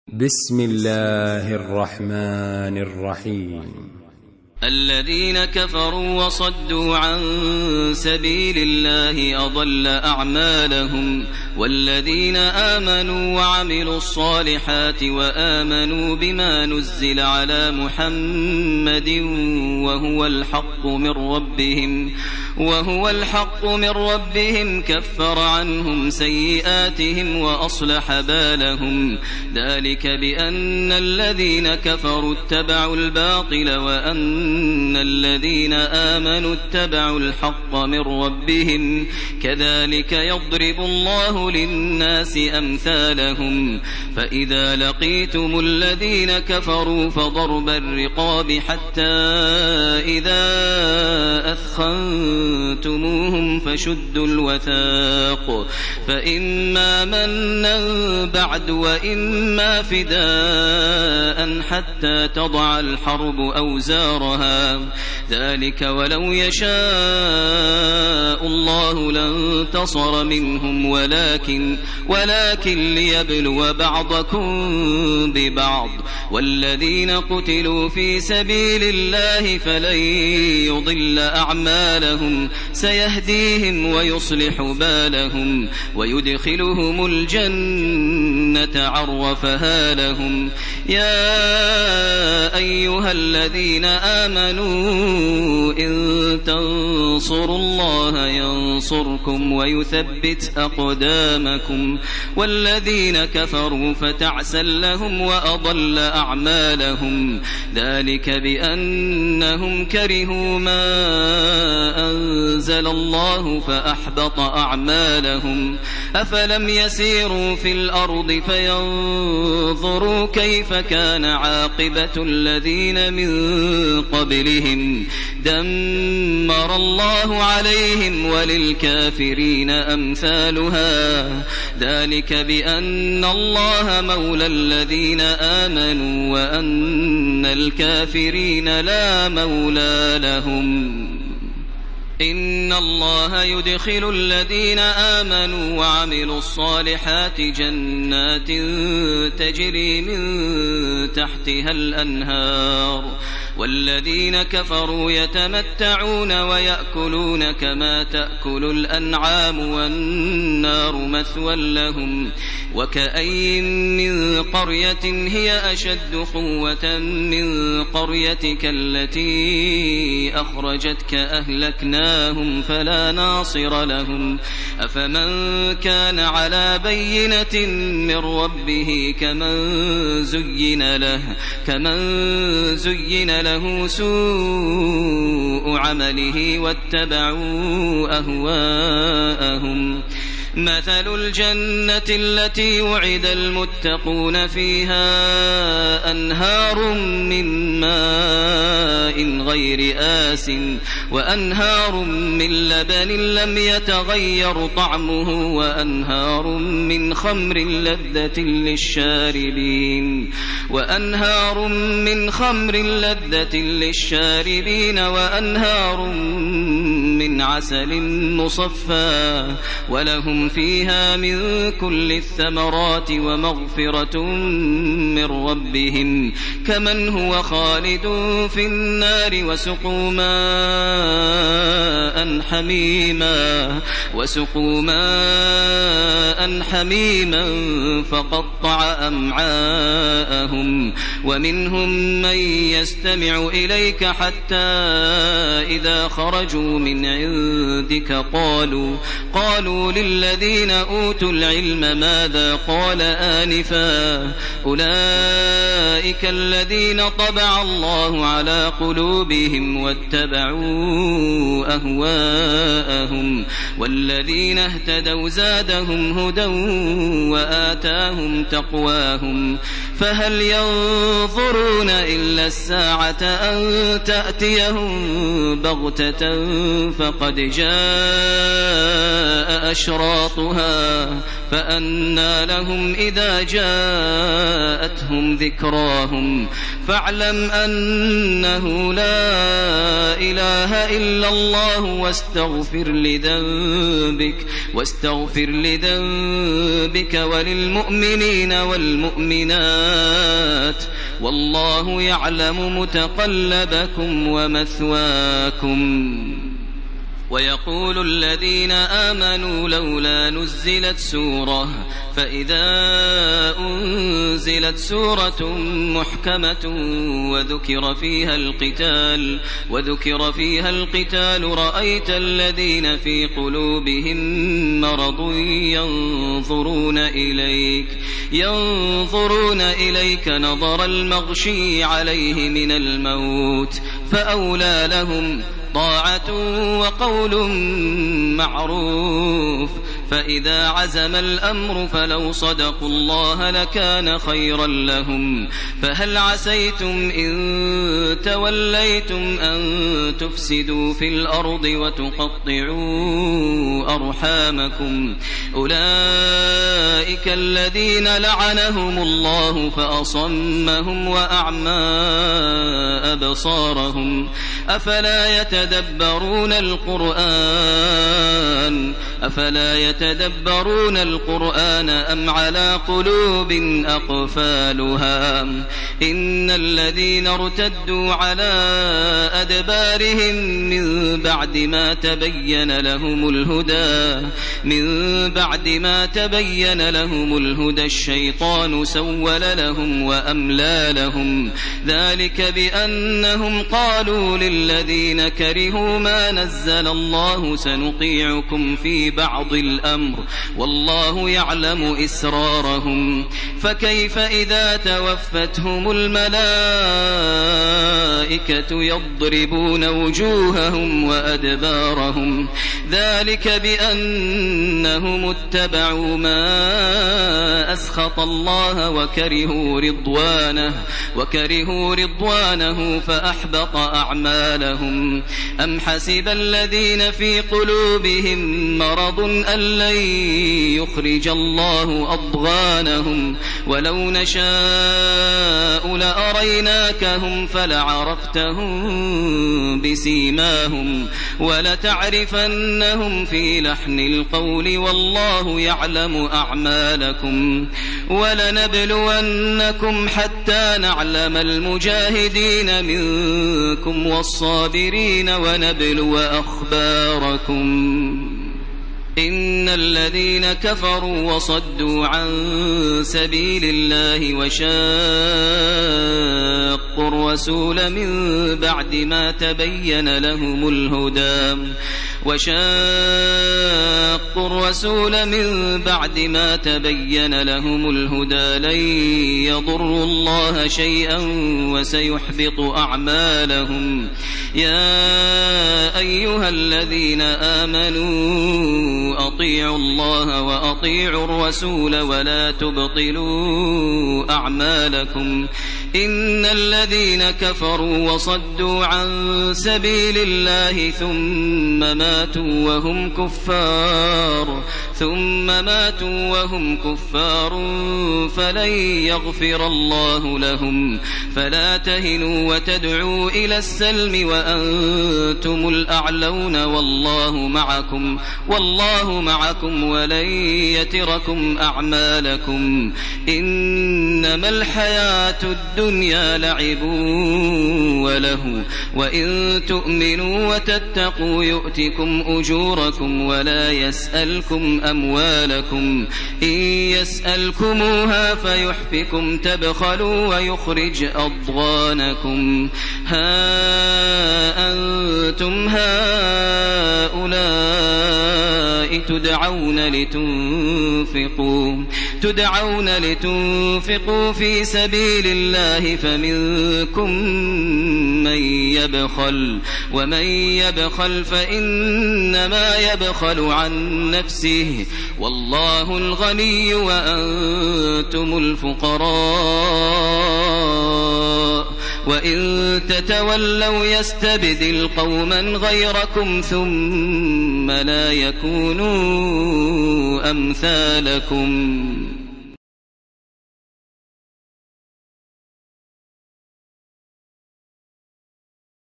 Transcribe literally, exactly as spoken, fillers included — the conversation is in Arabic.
بسم الله الرحمن الرحيم. الذين كفروا وصدوا عن سبيل الله أضل أعمالهم، والذين آمنوا وعملوا الصالحات وآمنوا بما نزل على محمد وهو الحق من ربهم وهو الحق من ربهم كفر عنهم سيئاتهم وأصلح بالهم، ذلك بأن الذين كفروا اتبعوا الباطل وأن الذين آمنوا اتبعوا الحق من ربهم، كذلك يضرب الله للناس أمثالهم. فإذا لقيتم الذين كفروا فضرب الرقاب حتى إذا أثخنتموهم فشدوا الوثاق، فإما منا بعد وإما فداء حتى تضع الحرب أوزارها، ذلك ولو يشاء الله لانتصر منهم ولكن, ولكن ليبلو بعضكم ببعض، والذين قتلوا في سبيل الله فلن يضل أعمالهم سيهديهم ويصلح بالهم ويدخلهم الجنة عرفها لهم. يا أيها الذين آمنوا إن تنصروا الله ينصركم ويثبت أقدامكم، والذين كفروا فتعسا لهم وأضل أعمالهم، ذلك بأنهم كرهوا ما أنزل الله فأحبط أعمالهم. أفلم يسيروا في الأرض فينظروا كيف كان عاقبة الذين من قبلهم، دمر الله عليهم وللكافرين أمثالها، ذلك بأن الله مولى الذين آمنوا وأن الكافرين لا مولى لهم. إن الله يدخل الذين آمنوا وعملوا الصالحات جنات تجري من تحتها الأنهار، والذين كفروا يتمتعون ويأكلون كما تأكل الأنعام والنار مثوى لهم. وكأين من قرية هي أشد قوة من قريتك التي أخرجتك أهلكناهم فلا ناصر لهم. أفمن كان على بينة من ربه كمن زين له كمن زين له سوء عمله واتبعوا أهواءهم. مثل الجنة التي وعد المتقون فيها أنهار من ماء غير آس وأنهار من لبن لم يتغير طعمه وأنهار من خمر لذة للشاربين وأنهار من خمر لذة للشاربين وأنهار من عسل مصفى، ولهم فيها من كل الثمرات ومغفرة من ربهم كمن هو خالد في النار وسقوا ماء حميما وسقوا ماء حميما فقطع أمعاءهم. ومنهم من يستمع إليك حتى إذا خرجوا من عندك قالوا قالوا للذين أوتوا العلم ماذا قال آنفا، أولئك الذين طبع الله على قلوبهم واتبعوا أهواءهم، والذين اهتدوا زادهم هدى وآتاهم تقواهم. فهل ينظرون إلا الساعة أن تأتيهم بغتة فقد جاء أشراطها، فأنى لهم إذا جاءتهم ذكراهم. فاعلم أنه لا إله إلا الله واستغفر لذنبك واستغفر لذنبك وللمؤمنين والمؤمنات الظلمات والله يعلم متقلبكم ومثواكم. ويقول الذين آمنوا لولا نزلت سورة فإذا أنزلت سورة محكمة وذكر فيها القتال وذكر فيها القتال رأيت الذين في قلوبهم مرض ينظرون إليك ينظرون إليك نظر المغشي عليه من الموت فأولى لهم طاعة وقول معروف. فإذا عزم الأمر فلو صدقوا الله لكان خيرا لهم. فهل عسيتم إن توليتم أن تفسدوا في الأرض وتقطعوا أرحامكم أولئك الذين لعنهم الله فأصمهم وأعمى أبصارهم أفلا يتدبرون القرآن أفلا يتدبرون القرآن أم على قلوب أقفالها إن الذين ارتدوا على أدبارهم من بعد ما تبين لهم الهدى من بعد ما تبين لهم الهدى الشيطان سول لهم وأملى لهم ذلك بأنهم قالوا للذين كرهوا ما نزل الله سنطيعكم في بعض الأمر والله يعلم إسرارهم. فكيف إذا توفتهم الملائكة يضربون وجوههم وأدبارهم ذلك بأنهم اتبعوا ما أسخط الله وكرهوا رضوانه وكرهوا رضوانه فأحبط أعمالهم. أم حسب الذين في قلوبهم مرض أن لن يخرج الله أضغانهم ولو نشاء لأريناكهم فلعرفتهم بسيماهم ولتعرفنهم في لحن القول والله يعلم أعمالكم. ولنبلونكم حتى نعلم المجاهدين منكم والصابرين ونبلو أخباركم. إن الذين كفروا وصدوا عن سبيل الله وشاقوا الرسول من بعد ما تبين لهم الهدى وشاقوا الرسول من بعد ما تبين لهم الهدى لن يضروا الله شيئا وسيحبط أعمالهم. يا أيها الذين آمنوا أطيعوا الله وأطيعوا الرسول ولا تبطلوا أعمالكم. إن الذين كفروا وصدوا عن سبيل الله ثم ماتوا وهم كفار ثم ماتوا وهم كفار فلن يغفر الله لهم. فلا تهنوا وتدعوا إلى السلم وأنتم الأعلون والله معكم والله معكم ولن يتركم أعمالكم. إنما الحياة الدنيا لعب وله وإن تؤمنوا وتتقوا يؤتكم أجوركم ولا يسألكم أموالكم. إن يسألكموها فيحفكم تبخلوا ويخرج أضغانكم. ها أنتم هؤلاء تدعون لتنفقوا تدعون لتنفقوا في سبيل الله فمنكم من يبخل ومن يبخل فإنما يبخل عن نفسه والله الغني وأنتم الفقراء. وإن تتولوا يستبدل قوما غيركم ثم لا يكونوا أمثالكم.